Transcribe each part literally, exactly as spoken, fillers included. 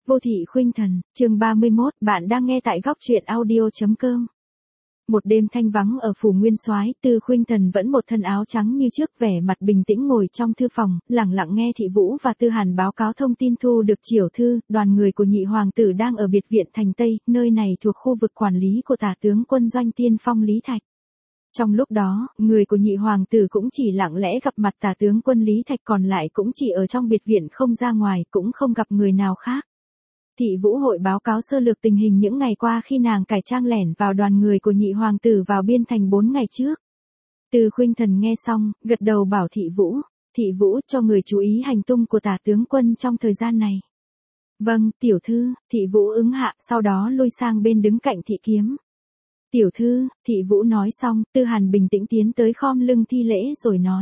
Vô thị khuynh thần, chương ba mươi mốt, bạn đang nghe tại góc truyện audio chấm com. Một đêm thanh vắng ở phủ Nguyên Soái, Tư Khuynh Thần vẫn một thân áo trắng như trước, vẻ mặt bình tĩnh ngồi trong thư phòng, lặng lặng nghe Thị Vũ và Tư Hàn báo cáo thông tin thu được chiểu thư. Đoàn người của nhị hoàng tử đang ở biệt viện thành Tây, nơi này thuộc khu vực quản lý của Tả tướng quân doanh Tiên Phong Lý Thạch. Trong lúc đó, người của nhị hoàng tử cũng chỉ lặng lẽ gặp mặt Tả tướng quân Lý Thạch, còn lại cũng chỉ ở trong biệt viện không ra ngoài, cũng không gặp người nào khác. Thị Vũ hội báo cáo sơ lược tình hình những ngày qua khi nàng cải trang lẻn vào đoàn người của nhị hoàng tử vào biên thành bốn ngày trước. Tư Khuynh Thần nghe xong, gật đầu bảo Thị Vũ, Thị Vũ cho người chú ý hành tung của Tả tướng quân trong thời gian này. Vâng, tiểu thư, Thị Vũ ứng hạ, sau đó lui sang bên đứng cạnh Thị Kiếm. Tiểu thư, Thị Vũ nói xong, Tư Hàn bình tĩnh tiến tới khom lưng thi lễ rồi nói.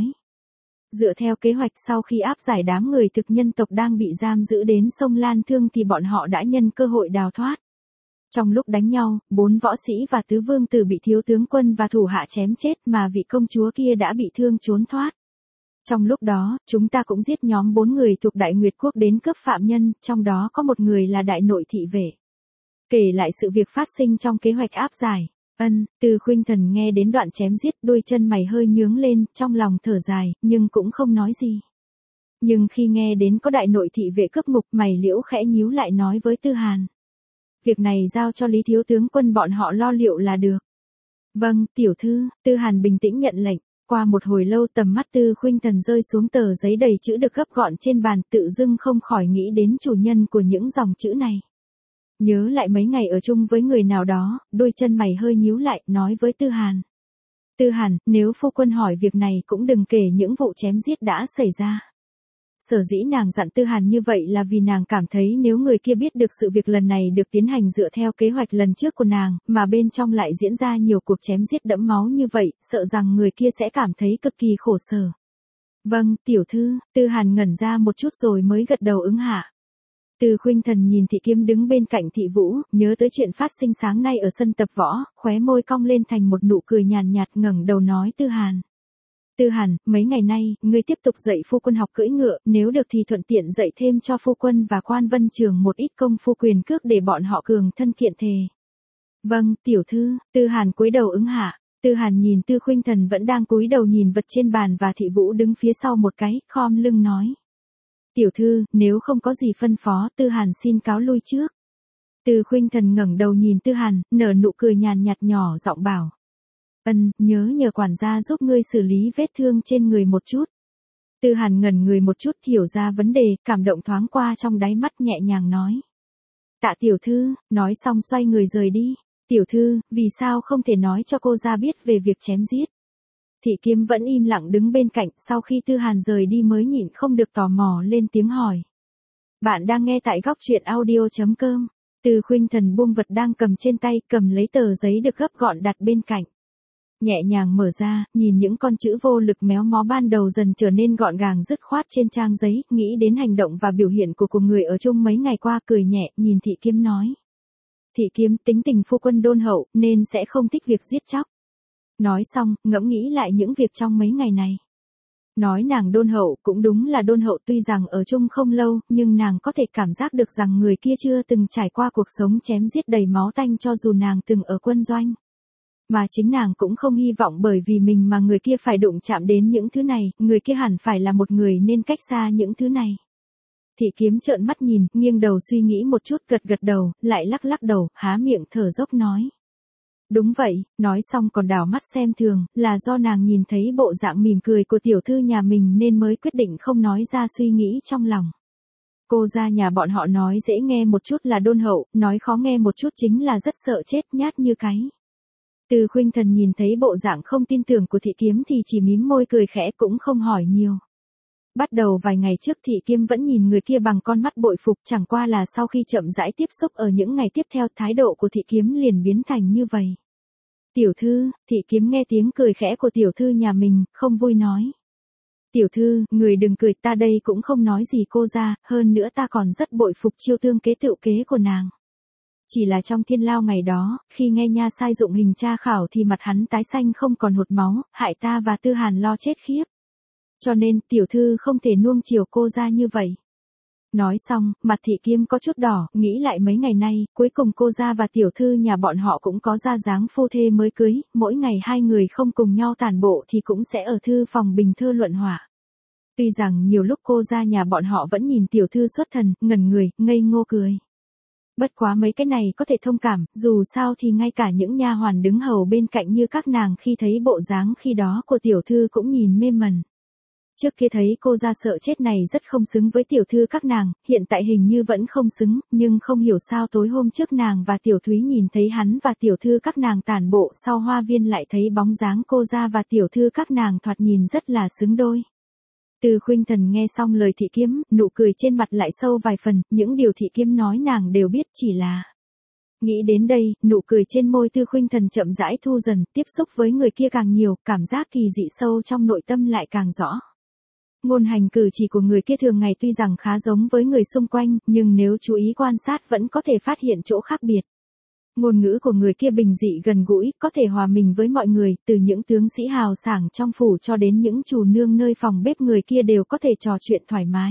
Dựa theo kế hoạch, sau khi áp giải đám người thực nhân tộc đang bị giam giữ đến sông Lan Thương thì bọn họ đã nhân cơ hội đào thoát. Trong lúc đánh nhau, bốn võ sĩ và tứ vương tử bị thiếu tướng quân và thủ hạ chém chết, mà vị công chúa kia đã bị thương trốn thoát. Trong lúc đó, chúng ta cũng giết nhóm bốn người thuộc Đại Nguyệt Quốc đến cướp phạm nhân, trong đó có một người là đại nội thị vệ. Kể lại sự việc phát sinh trong kế hoạch áp giải. Ân, Tư Khuynh Thần nghe đến đoạn chém giết, đôi chân mày hơi nhướng lên, trong lòng thở dài, nhưng cũng không nói gì. Nhưng khi nghe đến có đại nội thị vệ cướp ngục, mày liễu khẽ nhíu lại nói với Tư Hàn. Việc này giao cho Lý thiếu tướng quân bọn họ lo liệu là được. Vâng, tiểu thư, Tư Hàn bình tĩnh nhận lệnh. Qua một hồi lâu, tầm mắt Tư Khuynh Thần rơi xuống tờ giấy đầy chữ được gấp gọn trên bàn, tự dưng không khỏi nghĩ đến chủ nhân của những dòng chữ này. Nhớ lại mấy ngày ở chung với người nào đó, đôi chân mày hơi nhíu lại, nói với Tư Hàn. Tư Hàn, nếu phu quân hỏi việc này cũng đừng kể những vụ chém giết đã xảy ra. Sở dĩ nàng dặn Tư Hàn như vậy là vì nàng cảm thấy nếu người kia biết được sự việc lần này được tiến hành dựa theo kế hoạch lần trước của nàng, mà bên trong lại diễn ra nhiều cuộc chém giết đẫm máu như vậy, sợ rằng người kia sẽ cảm thấy cực kỳ khổ sở. Vâng, tiểu thư, Tư Hàn ngẩn ra một chút rồi mới gật đầu ứng hạ. Tư Khuynh Thần nhìn Thị Kiếm đứng bên cạnh Thị Vũ, nhớ tới chuyện phát sinh sáng nay ở sân tập võ, khóe môi cong lên thành một nụ cười nhàn nhạt, ngẩng đầu nói Tư Hàn. Tư Hàn, mấy ngày nay, ngươi tiếp tục dạy phu quân học cưỡi ngựa, nếu được thì thuận tiện dạy thêm cho phu quân và Quan Vân Trường một ít công phu quyền cước để bọn họ cường thân kiện thề. Vâng, tiểu thư, Tư Hàn cúi đầu ứng hạ. Tư Hàn nhìn Tư Khuynh Thần vẫn đang cúi đầu nhìn vật trên bàn và Thị Vũ đứng phía sau một cái, khom lưng nói. Tiểu thư, nếu không có gì phân phó, Tư Hàn xin cáo lui trước. Tư Khuynh Thần ngẩng đầu nhìn Tư Hàn, nở nụ cười nhàn nhạt nhỏ giọng bảo. Ân, nhớ nhờ quản gia giúp ngươi xử lý vết thương trên người một chút. Tư Hàn ngẩn người một chút, hiểu ra vấn đề, cảm động thoáng qua trong đáy mắt, nhẹ nhàng nói. Tạ tiểu thư, nói xong xoay người rời đi. Tiểu thư, vì sao không thể nói cho cô ra biết về việc chém giết? Thị Kiếm vẫn im lặng đứng bên cạnh, sau khi Tư Hàn rời đi mới nhịn không được tò mò lên tiếng hỏi. Bạn đang nghe tại góc truyện audio chấm com. Tư Khuynh Thần buông vật đang cầm trên tay, cầm lấy tờ giấy được gấp gọn đặt bên cạnh. Nhẹ nhàng mở ra, nhìn những con chữ vô lực méo mó ban đầu dần trở nên gọn gàng dứt khoát trên trang giấy, nghĩ đến hành động và biểu hiện của cùng người ở chung mấy ngày qua, cười nhẹ, nhìn Thị Kiếm nói. Thị Kiếm, tính tình phu quân đôn hậu, nên sẽ không thích việc giết chóc. Nói xong, ngẫm nghĩ lại những việc trong mấy ngày này. Nói nàng đôn hậu cũng đúng là đôn hậu, tuy rằng ở chung không lâu, nhưng nàng có thể cảm giác được rằng người kia chưa từng trải qua cuộc sống chém giết đầy máu tanh cho dù nàng từng ở quân doanh. Mà chính nàng cũng không hy vọng bởi vì mình mà người kia phải đụng chạm đến những thứ này, người kia hẳn phải là một người nên cách xa những thứ này. Thị Kiếm trợn mắt nhìn, nghiêng đầu suy nghĩ một chút, gật gật đầu, lại lắc lắc đầu, há miệng thở dốc nói. Đúng vậy, nói xong còn đảo mắt xem thường, là do nàng nhìn thấy bộ dạng mỉm cười của tiểu thư nhà mình nên mới quyết định không nói ra suy nghĩ trong lòng. Cô ra nhà bọn họ nói dễ nghe một chút là đôn hậu, nói khó nghe một chút chính là rất sợ chết, nhát như cái. Tư Khuynh Thần nhìn thấy bộ dạng không tin tưởng của Thị Kiếm thì chỉ mím môi cười khẽ, cũng không hỏi nhiều. Bắt đầu vài ngày trước Thị Kiếm vẫn nhìn người kia bằng con mắt bội phục, chẳng qua là sau khi chậm rãi tiếp xúc ở những ngày tiếp theo, thái độ của Thị Kiếm liền biến thành như vậy. Tiểu thư, Thị Kiếm nghe tiếng cười khẽ của tiểu thư nhà mình, không vui nói. Tiểu thư, người đừng cười, ta đây cũng không nói gì cô ra, hơn nữa ta còn rất bội phục chiêu thương kế tựu kế của nàng. Chỉ là trong thiên lao ngày đó, khi nghe nha sai dụng hình tra khảo thì mặt hắn tái xanh không còn hột máu, hại ta và Tư Hàn lo chết khiếp. Cho nên, tiểu thư không thể nuông chiều cô ra như vậy. Nói xong, mặt Thị Kiếm có chút đỏ, nghĩ lại mấy ngày nay, cuối cùng cô gia và tiểu thư nhà bọn họ cũng có ra dáng phu thê mới cưới, mỗi ngày hai người không cùng nhau tản bộ thì cũng sẽ ở thư phòng bình thơ luận họa. Tuy rằng nhiều lúc cô gia nhà bọn họ vẫn nhìn tiểu thư xuất thần, ngẩn người, ngây ngô cười. Bất quá mấy cái này có thể thông cảm, dù sao thì ngay cả những nha hoàn đứng hầu bên cạnh như các nàng khi thấy bộ dáng khi đó của tiểu thư cũng nhìn mê mẩn. Trước kia thấy cô gia sợ chết này rất không xứng với tiểu thư các nàng, hiện tại hình như vẫn không xứng, nhưng không hiểu sao tối hôm trước nàng và tiểu Thúy nhìn thấy hắn và tiểu thư các nàng tản bộ sau hoa viên lại thấy bóng dáng cô gia và tiểu thư các nàng thoạt nhìn rất là xứng đôi. Từ Khuynh Thần nghe xong lời Thị Kiếm, nụ cười trên mặt lại sâu vài phần, những điều Thị Kiếm nói nàng đều biết, chỉ là... Nghĩ đến đây, nụ cười trên môi Tư Khuynh Thần chậm rãi thu dần, tiếp xúc với người kia càng nhiều, cảm giác kỳ dị sâu trong nội tâm lại càng rõ. Ngôn hành cử chỉ của người kia thường ngày tuy rằng khá giống với người xung quanh, nhưng nếu chú ý quan sát vẫn có thể phát hiện chỗ khác biệt. Ngôn ngữ của người kia bình dị gần gũi, có thể hòa mình với mọi người, từ những tướng sĩ hào sảng trong phủ cho đến những chủ nương nơi phòng bếp người kia đều có thể trò chuyện thoải mái.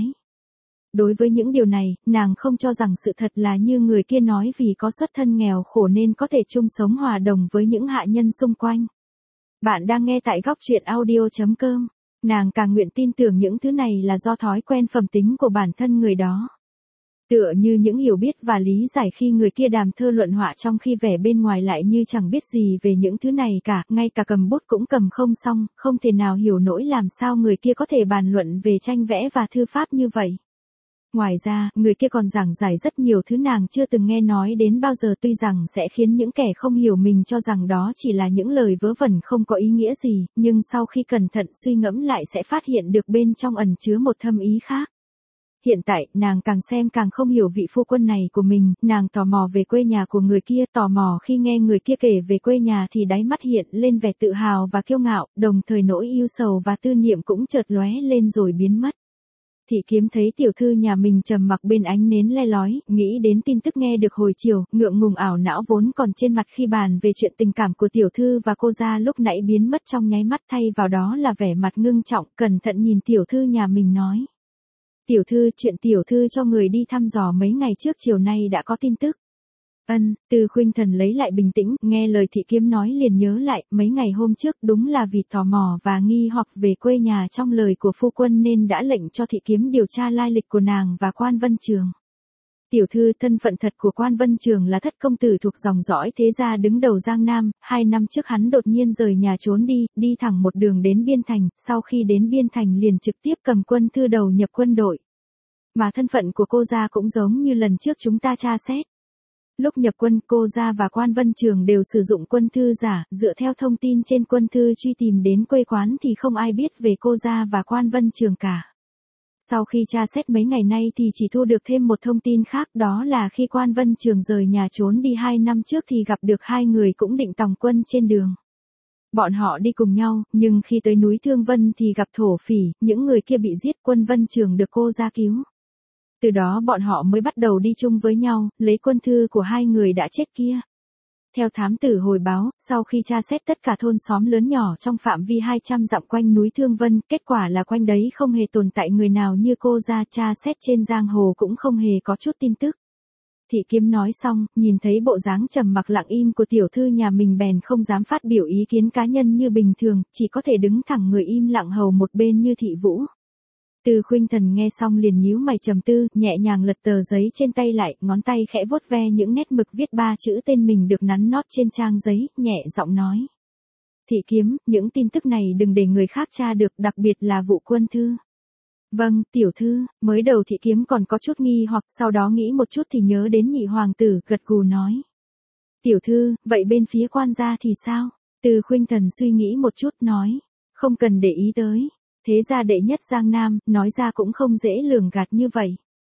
Đối với những điều này, nàng không cho rằng sự thật là như người kia nói vì có xuất thân nghèo khổ nên có thể chung sống hòa đồng với những hạ nhân xung quanh. Bạn đang nghe tại góc truyện audio chấm com. Nàng càng nguyện tin tưởng những thứ này là do thói quen phẩm tính của bản thân người đó. Tựa như những hiểu biết và lý giải khi người kia đàm thơ luận họa trong khi vẻ bên ngoài lại như chẳng biết gì về những thứ này cả, ngay cả cầm bút cũng cầm không xong, không thể nào hiểu nổi làm sao người kia có thể bàn luận về tranh vẽ và thư pháp như vậy. Ngoài ra, người kia còn giảng giải rất nhiều thứ nàng chưa từng nghe nói đến bao giờ, tuy rằng sẽ khiến những kẻ không hiểu mình cho rằng đó chỉ là những lời vớ vẩn không có ý nghĩa gì, nhưng sau khi cẩn thận suy ngẫm lại sẽ phát hiện được bên trong ẩn chứa một thâm ý khác. Hiện tại, nàng càng xem càng không hiểu vị phu quân này của mình, nàng tò mò về quê nhà của người kia, tò mò khi nghe người kia kể về quê nhà thì đáy mắt hiện lên vẻ tự hào và kiêu ngạo, đồng thời nỗi yêu sầu và tư niệm cũng chợt lóe lên rồi biến mất. Thị Kiếm thấy tiểu thư nhà mình trầm mặc bên ánh nến le lói, nghĩ đến tin tức nghe được hồi chiều, ngượng ngùng ảo não vốn còn trên mặt khi bàn về chuyện tình cảm của tiểu thư và cô gia lúc nãy biến mất trong nháy mắt, thay vào đó là vẻ mặt ngưng trọng, cẩn thận nhìn tiểu thư nhà mình nói. Tiểu thư, chuyện tiểu thư cho người đi thăm dò mấy ngày trước chiều nay đã có tin tức. Ân, Từ Khuynh Thần lấy lại bình tĩnh, nghe lời Thị Kiếm nói liền nhớ lại, mấy ngày hôm trước đúng là vì tò mò và nghi hoặc về quê nhà trong lời của phu quân nên đã lệnh cho Thị Kiếm điều tra lai lịch của nàng và Quan Vân Trường. Tiểu thư, thân phận thật của Quan Vân Trường là thất công tử thuộc dòng dõi thế gia đứng đầu Giang Nam, hai năm trước hắn đột nhiên rời nhà trốn đi, đi thẳng một đường đến Biên Thành, sau khi đến Biên Thành liền trực tiếp cầm quân thư đầu nhập quân đội. Mà thân phận của cô gia cũng giống như lần trước chúng ta tra xét. Lúc nhập quân, cô gia và Quan Vân Trường đều sử dụng quân thư giả, dựa theo thông tin trên quân thư truy tìm đến quê quán thì không ai biết về cô gia và Quan Vân Trường cả. Sau khi tra xét mấy ngày nay thì chỉ thu được thêm một thông tin khác, đó là khi Quan Vân Trường rời nhà trốn đi hai năm trước thì gặp được hai người cũng định tòng quân trên đường. Bọn họ đi cùng nhau, nhưng khi tới núi Thương Vân thì gặp thổ phỉ, những người kia bị giết, Quân Vân Trường được cô gia cứu. Từ đó bọn họ mới bắt đầu đi chung với nhau, lấy quân thư của hai người đã chết kia. Theo thám tử hồi báo, sau khi tra xét tất cả thôn xóm lớn nhỏ trong phạm vi hai trăm dặm quanh núi Thương Vân, kết quả là quanh đấy không hề tồn tại người nào như cô gia, tra xét trên giang hồ cũng không hề có chút tin tức. Thị Kiếm nói xong, nhìn thấy bộ dáng trầm mặc lặng im của tiểu thư nhà mình bèn không dám phát biểu ý kiến cá nhân như bình thường, chỉ có thể đứng thẳng người im lặng hầu một bên như Thị Vũ. Từ Khuynh Thần nghe xong liền nhíu mày trầm tư, nhẹ nhàng lật tờ giấy trên tay lại, ngón tay khẽ vuốt ve những nét mực viết ba chữ tên mình được nắn nót trên trang giấy, nhẹ giọng nói. Thị Kiếm, những tin tức này đừng để người khác tra được, đặc biệt là vụ quân thư. Vâng, tiểu thư, mới đầu Thị Kiếm còn có chút nghi hoặc, sau đó nghĩ một chút thì nhớ đến nhị hoàng tử, gật gù nói. Tiểu thư, vậy bên phía Quan gia thì sao? Từ Khuynh Thần suy nghĩ một chút nói. Không cần để ý tới. Thế gia đệ nhất Giang Nam, nói ra cũng không dễ lường gạt như vậy.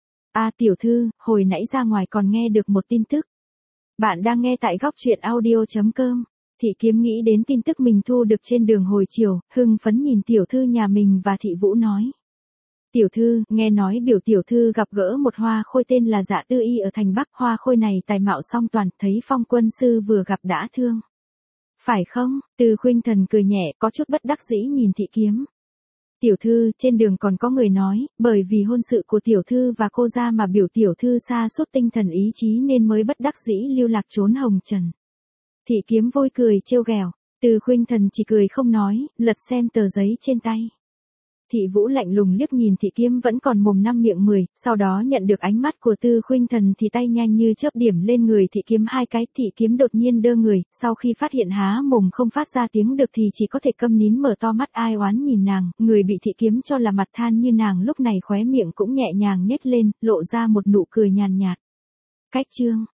À tiểu thư, hồi nãy ra ngoài còn nghe được một tin tức. Bạn đang nghe tại góc truyện audio chấm com. Thị Kiếm nghĩ đến tin tức mình thu được trên đường hồi chiều, hưng phấn nhìn tiểu thư nhà mình và Thị Vũ nói. Tiểu thư, nghe nói biểu tiểu thư gặp gỡ một hoa khôi tên là Dạ Tư Y ở thành Bắc, hoa khôi này tài mạo song toàn, thấy Phong quân sư vừa gặp đã thương. Phải không? Từ Khuynh Thần cười nhẹ, có chút bất đắc dĩ nhìn Thị Kiếm. Tiểu thư, trên đường còn có người nói, bởi vì hôn sự của tiểu thư và cô gia mà biểu tiểu thư sa sút tinh thần ý chí nên mới bất đắc dĩ lưu lạc trốn hồng trần. Thị Kiếm vui cười trêu ghẹo, Từ Khuynh Thần chỉ cười không nói, lật xem tờ giấy trên tay. Thị Vũ lạnh lùng liếc nhìn Thị Kiếm vẫn còn mồm năm miệng mười, sau đó nhận được ánh mắt của Từ Khuynh Thần thì tay nhanh như chớp điểm lên người Thị Kiếm hai cái. Thị Kiếm đột nhiên đơ người, sau khi phát hiện há mồm không phát ra tiếng được thì chỉ có thể câm nín mở to mắt ai oán nhìn nàng. Người bị Thị Kiếm cho là mặt than như nàng lúc này khóe miệng cũng nhẹ nhàng nhếch lên, lộ ra một nụ cười nhàn nhạt. Cách chương